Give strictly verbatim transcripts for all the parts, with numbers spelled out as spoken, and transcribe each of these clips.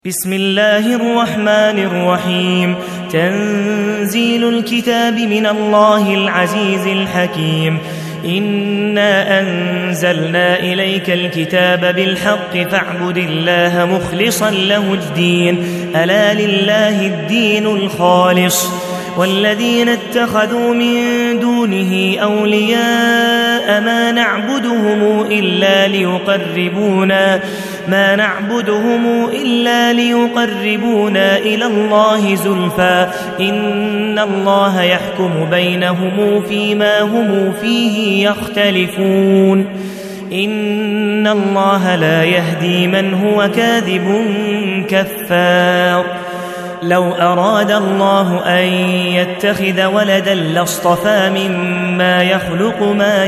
بسم الله الرحمن الرحيم. تنزيل الكتاب من الله العزيز الحكيم. إنا أنزلنا إليك الكتاب بالحق فاعبد الله مخلصا له الدين ألا لله الدين الخالص والذين اتخذوا من دونه أولياء ما نعبدهم إلا ليقربونا ما نعبدهم إلا ليقربونا إلى الله زلفى إن الله يحكم بينهم فيما هم فيه يختلفون إن الله لا يهدي من هو كاذب كفار. لو أراد الله أن يتخذ ولدا لاصطفى مما يخلق ما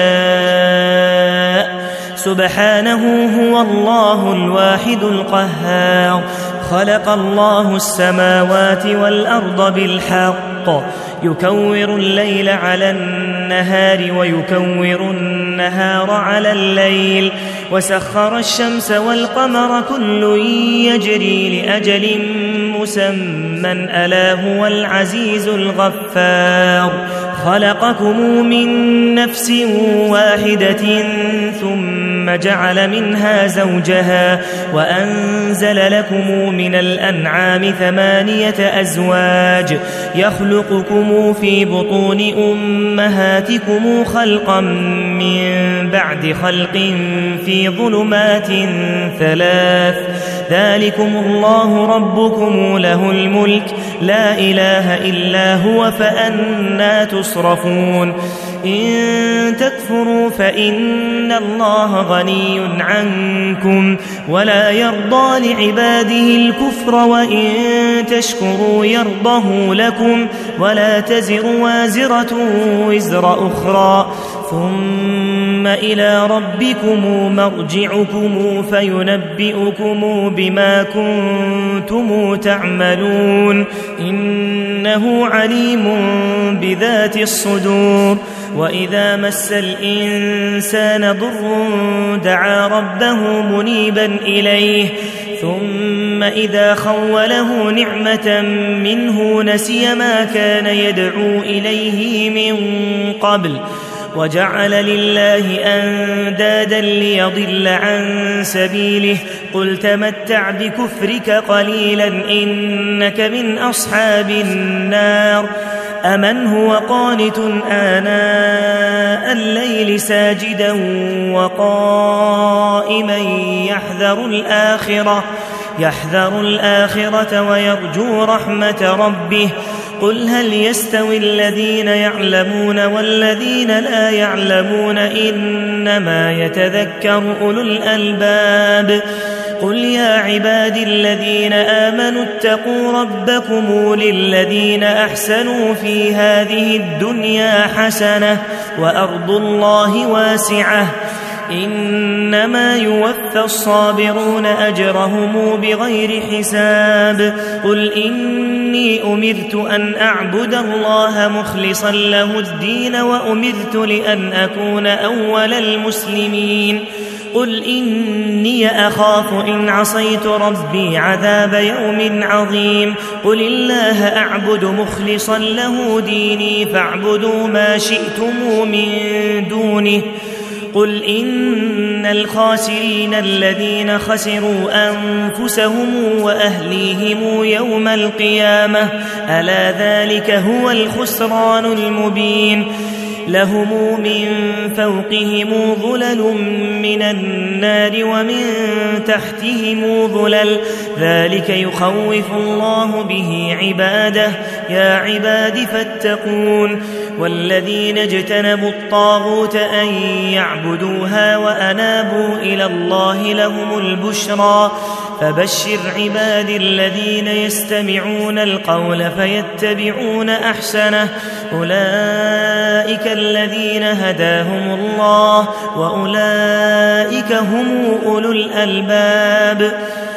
يشاء سبحانه هو الله الواحد القهار. خلق الله السماوات والأرض بالحق يكور الليل على النهار ويكور النهار على الليل وسخر الشمس والقمر كل يجري لأجل مسمى ألا هو العزيز الغفار. خلقكم من نفس واحدة ثم جعل منها زوجها وأنزل لكم من الأنعام ثمانية أزواج يخلقكم في بطون أمهاتكم خلقا من بعد خلق في ظلمات ثلاث ذلكم الله ربكم له الملك لا إله إلا هو فأنى تصرفون. إن تكفروا فإن الله غني عنكم ولا يرضى لعباده الكفر وإن تشكروا يرضه لكم ولا تزر وازرة وزر أخرى ثم إلى ربكم مرجعكم فينبئكم بما كنتم تعملون إنه عليم بذات الصدور. وإذا مس الإنسان ضر دعا ربه منيبا إليه ثم إذا خوله نعمة منه نسي ما كان يدعو إليه من قبل وجعل لله أندادا ليضل عن سبيله قل تمتع بكفرك قليلا إنك من أصحاب النار. أمن هو قانت آناء الليل ساجدا وقائما يحذر الآخرة يحذر الآخرة ويرجو رحمة ربه قل هل يستوي الذين يعلمون والذين لا يعلمون إنما يتذكر أولو الألباب. قل يا عبادي الذين آمنوا اتقوا ربكم للذين أحسنوا في هذه الدنيا حسنة وأرض الله واسعة إنما يوفى الصابرون أجرهم بغير حساب. قل إني أمرت أن أعبد الله مخلصا له الدين وأمرت لأن أكون أول المسلمين. قل إني أخاف إن عصيت ربي عذاب يوم عظيم. قل الله أعبد مخلصا له ديني فاعبدوا ما شئتم من دونه. قل إن الخاسرين الذين خسروا أنفسهم وأهليهم يوم القيامة ألا ذلك هو الخسران المبين. لهم من فوقهم ظلل من النار ومن تحتهم ظلل ذلك يخوف الله به عباده يا عباد فاتقون. والذين اجتنبوا الطاغوت أن يعبدوها وأنابوا إلى الله لهم البشرى فبشر عباد الذين يستمعون القول فيتبعون أحسنه أولئك الذين هداهم الله وأولئك هم أولو الألباب.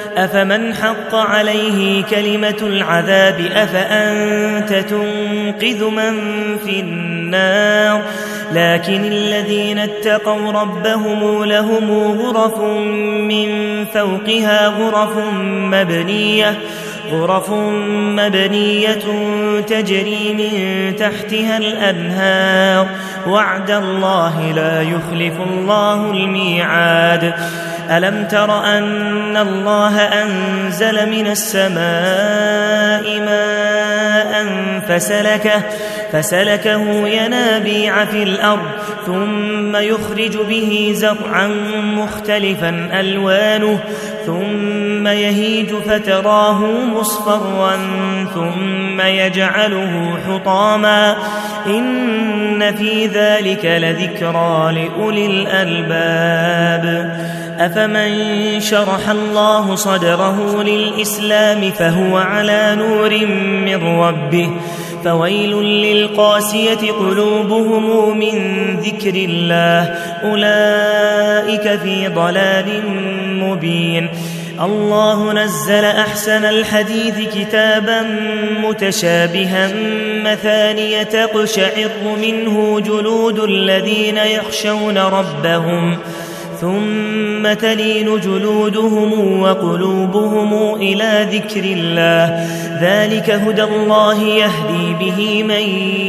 أفمن حق عليه كلمة العذاب أفأنت تنقذ من في النار لكن الذين اتقوا ربهم لهم غرف من فوقها غرف مبنية غرف مبنية تجري من تحتها الأنهار وعد الله لا يخلف الله الميعاد ألم تر أن الله أنزل من السماء ماء فسلكه, فسلكه ينابيع في الأرض ثم يخرج به زرعا مختلفا ألوانه ثم يهيج فتراه مصفرا ثم يجعله حطاما إن في ذلك لذكرى لأولي الألباب أفمن شرح الله صدره للإسلام فهو على نور من ربه فويل للقاسية قلوبهم من ذكر الله أولئك في ضلال مبين الله نزل أحسن الحديث كتابا متشابها مثانية تقشعر منه جلود الذين يخشون ربهم ثم تلين جلودهم وقلوبهم إلى ذكر الله ذلك هدى الله يهدي به من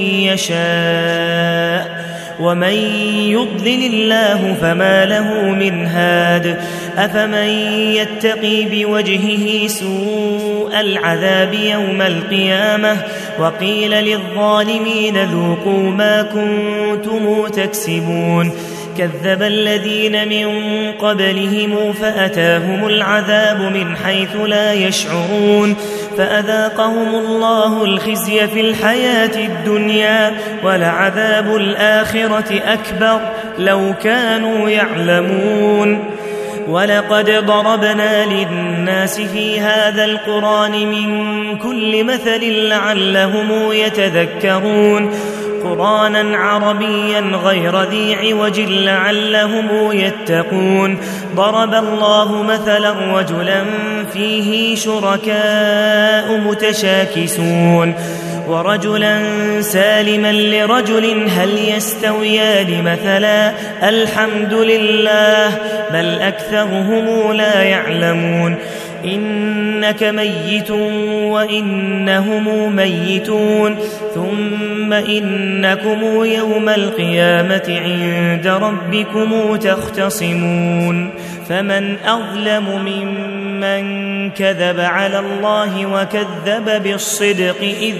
يشاء ومن يضلل الله فما له من هاد أفمن يتقي بوجهه سوء العذاب يوم القيامة وقيل للظالمين ذوقوا ما كنتم تكسبون كذب الذين من قبلهم فأتاهم العذاب من حيث لا يشعرون فأذاقهم الله الخزي في الحياة الدنيا ولعذاب الآخرة أكبر لو كانوا يعلمون ولقد ضربنا للناس في هذا القرآن من كل مثل لعلهم يتذكرون قرآنا عربيا غير ذي عوج لعلهم يتقون ضرب الله مثلا رجلا فيه شركاء متشاكسون ورجلا سالما لرجل هل يستويان مثلا الحمد لله بل أكثرهم لا يعلمون إنك ميت وإنهم ميتون ثم إنكم يوم القيامة عند ربكم تختصمون فمن أظلم ممن كذب على الله وكذب بالصدق إذ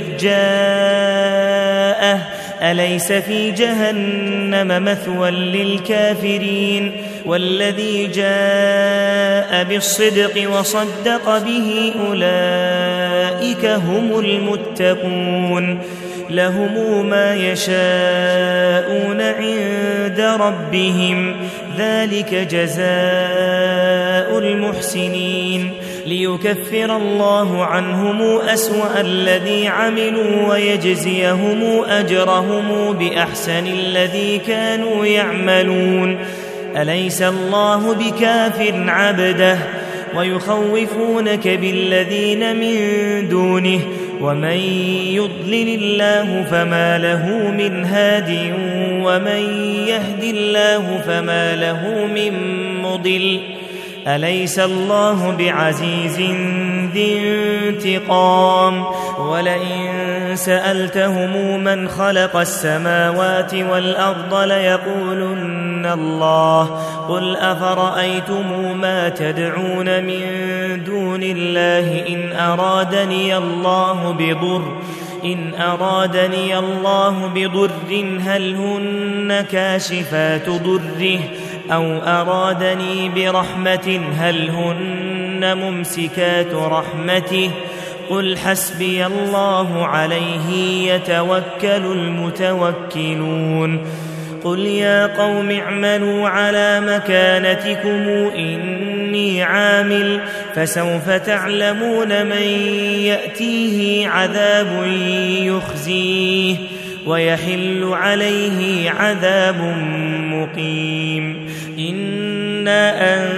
جاءه أليس في جهنم مثوى للكافرين والذي جاء بالصدق وصدق به أولئك هم المتقون لهم ما يشاءون عند ربهم ذلك جزاء المحسنين ليكفر الله عنهم أسوأ الذي عملوا ويجزيهم أجرهم بأحسن الذي كانوا يعملون أليس الله بكاف عبده ويخوفونك بالذين من دونه ومن يضلل الله فما له من هاد ومن يهد الله فما له من مضل أليس الله بعزيز ذي انتقام ولئن سألتهم من خلق السماوات والأرض ليقولن الله قل أفرأيتم ما تدعون من دون الله إن أرادني الله بضر إن أرادني الله بضر هل هن كاشفات ضره أو أرادني برحمة هل هن ممسكات رحمته قل حسبي الله عليه يتوكل المتوكلون قل يا قوم اعملوا على مكانتكم إني عامل فسوف تعلمون من يأتيه عذاب يخزيه ويحل عليه عذاب مقيم إنا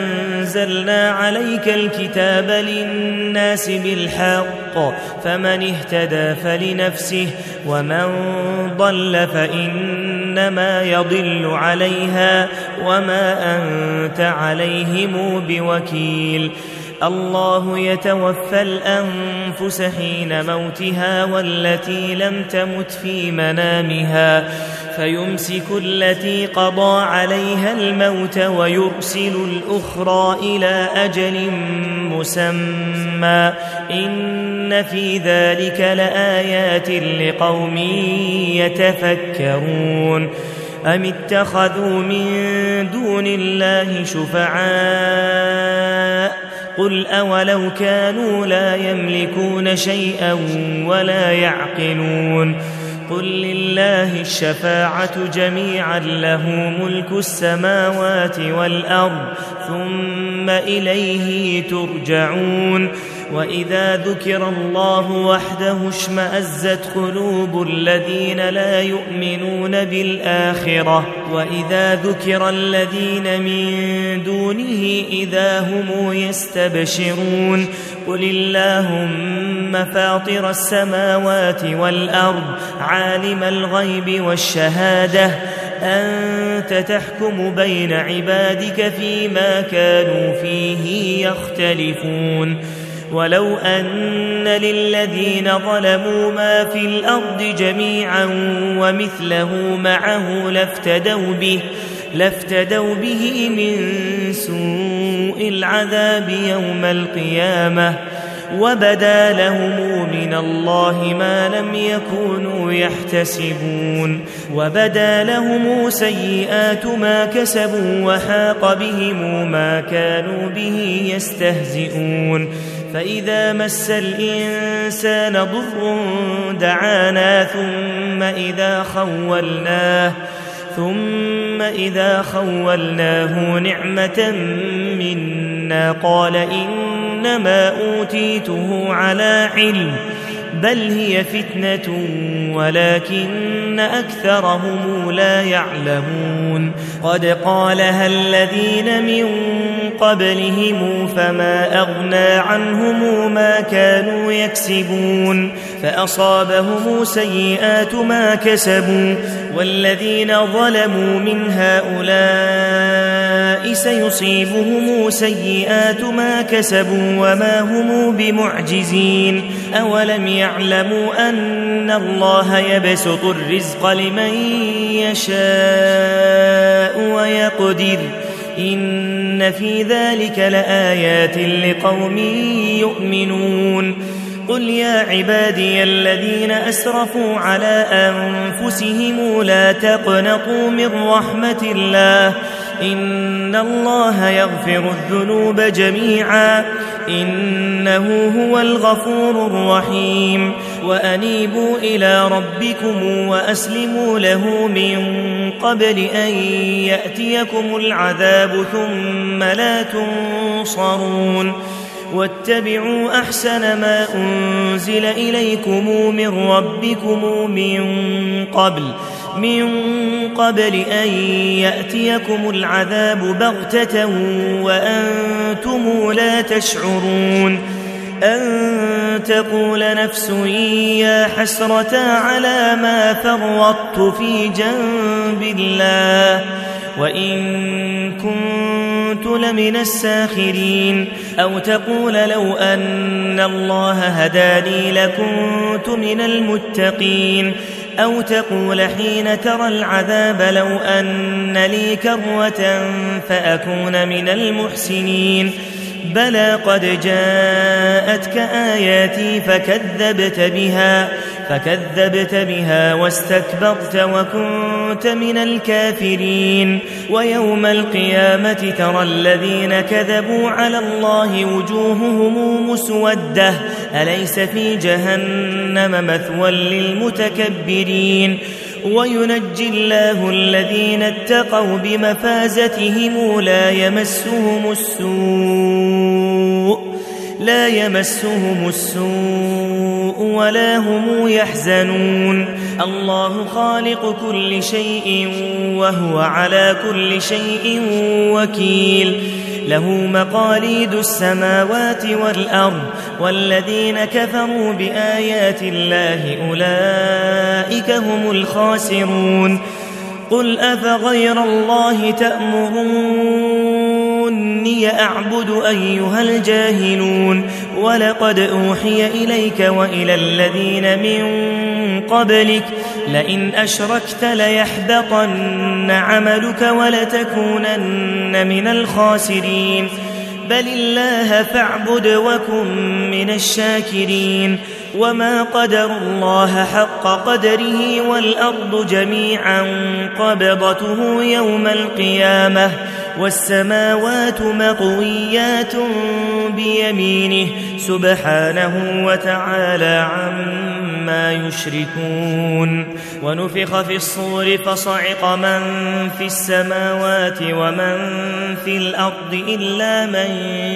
أنزلنا عليك الكتاب للناس بالحق فمن اهتدى فلنفسه ومن ضل فإنما يضل عليها وما أنت عليهم بوكيل. الله يتوفى الأنفس حين موتها والتي لم تمت في منامها فيمسك التي قضى عليها الموت ويرسل الأخرى إلى أجل مسمى إن في ذلك لآيات لقوم يتفكرون. أم اتخذوا من دون الله شفعاء قل أولو كانوا لا يملكون شيئا ولا يعقلون قل لله الشفاعة جميعا له ملك السماوات والأرض ثم إليه ترجعون. وإذا ذكر الله وحده اشمأزت قلوب الذين لا يؤمنون بالآخرة وإذا ذكر الذين من دونه إذا هم يستبشرون قل اللهم فاطر السماوات والأرض عالم الغيب والشهادة أنت تحكم بين عبادك فيما كانوا فيه يختلفون. ولو أن للذين ظلموا ما في الأرض جميعا ومثله معه لافتدوا به, لافتدوا به من سوء العذاب يوم القيامة وبدا لهم من الله ما لم يكونوا يحتسبون وبدا لهم سيئات ما كسبوا وحاق بهم ما كانوا به يستهزئون. فإذا مس الإنسان ضر دعانا ثم إذا خولناه ثم إذا خولناه نعمة منا قال إنما أوتيته على علم بل هي فتنة ولكن أكثرهم لا يعلمون. قد قالها الذين من قبلهم فما أغنى عنهم ما كانوا يكسبون فأصابهم سيئات ما كسبوا والذين ظلموا من هؤلاء سيصيبهم سيئات ما كسبوا وما هم بمعجزين. أولم يعلموا أن الله يبسط الرزق لمن يشاء ويقدر إن في ذلك لآيات لقوم يؤمنون. قل يا عبادي الذين أسرفوا على أنفسهم لا تقنطوا من رحمة الله إن الله يغفر الذنوب جميعا إنه هو الغفور الرحيم. وأنيبوا إلى ربكم وأسلموا له من قبل أن يأتيكم العذاب ثم لا تنصرون. واتبعوا أحسن ما أنزل إليكم من ربكم من قبل من قبل أن يأتيكم العذاب بغتة وأنتم لا تشعرون أن تقول نفس يا حسرة على ما فرطت في جنب الله وإن كنت لمن الساخرين. أو تقول لو أن الله هداني لكنت من المتقين. أو تقول حين ترى العذاب لو أن لي كرة فأكون من المحسنين. بلى قد جاءتك آياتي فكذبت بها فكذبت بها واستكبرت وكنت من الكافرين. ويوم القيامة ترى الذين كذبوا على الله وجوههم مسودة أليس في جهنم مثوى للمتكبرين. وينجي الله الذين اتقوا بمفازتهم لا يمسهم السوء لا يمسهم السوء ولا هم يحزنون. الله خالق كل شيء وهو على كل شيء وكيل. له مقاليد السماوات والأرض والذين كفروا بآيات الله أولئك هم الخاسرون قل أفغير الله تأمروني أعبد أيها الجاهلون ولقد أوحي إليك وإلى الذين من قبلك لئن أشركت ليحبطن عملك ولتكونن من الخاسرين بل الله فاعبد وكن من الشاكرين وما قدر الله حق قدره والأرض جميعا قبضته يوم القيامة والسماوات مطويات بيمينه سبحانه وتعالى عما يشركون ونفخ في الصور فصعق من في السماوات ومن في الأرض إلا من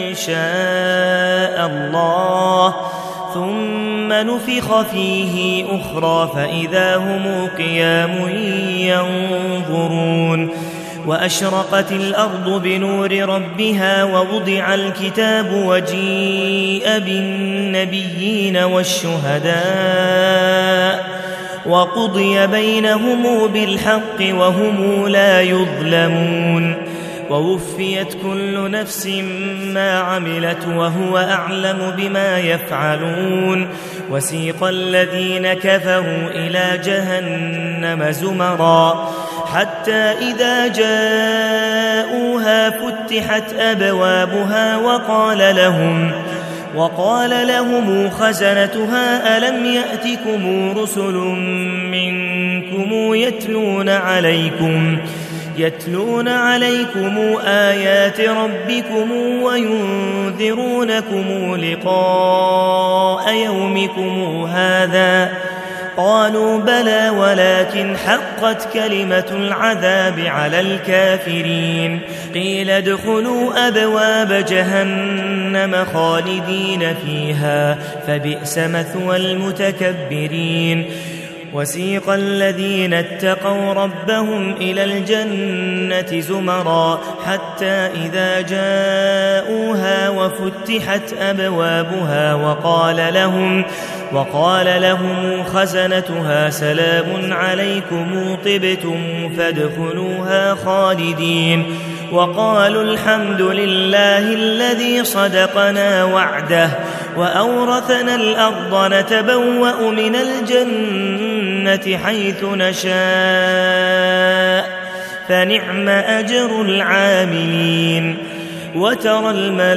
شاء الله ثم نفخ فيه أخرى فإذا هم قيام ينظرون وأشرقت الأرض بنور ربها ووضع الكتاب وجيء بالنبيين والشهداء وقضي بينهم بالحق وهم لا يظلمون ووفيت كل نفس ما عملت وهو أعلم بما يفعلون وسيق الذين كفروا إلى جهنم زمرا حتى إذا جاءوها فتحت أبوابها وقال لهم وقال لهم خزنتها ألم يأتكم رسل منكم يتلون عليكم يتلون عليكم آيات ربكم وينذرونكم لقاء يومكم هذا قالوا بلى ولكن حقت كلمة العذاب على الكافرين قيل ادخلوا أبواب جهنم خالدين فيها فبئس مثوى المتكبرين وسيق الذين اتقوا ربهم إلى الجنة زمرا حتى إذا جاءوها وفتحت أبوابها وقال لهم وقال لهم خزنتها سلام عليكم طبتم فادخلوها خالدين وقالوا الحمد لله الذي صدقنا وعده وأورثنا الأرض نتبوأ من الجنة حيث نشاء فنعم أجر العاملين وترى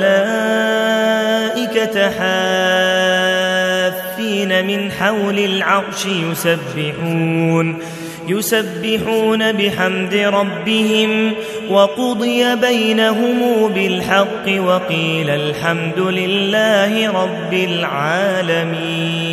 الملائكة حافين من حول العرش يسبحون يسبحون بحمد ربهم وقضي بينهم بالحق وقيل الحمد لله رب العالمين.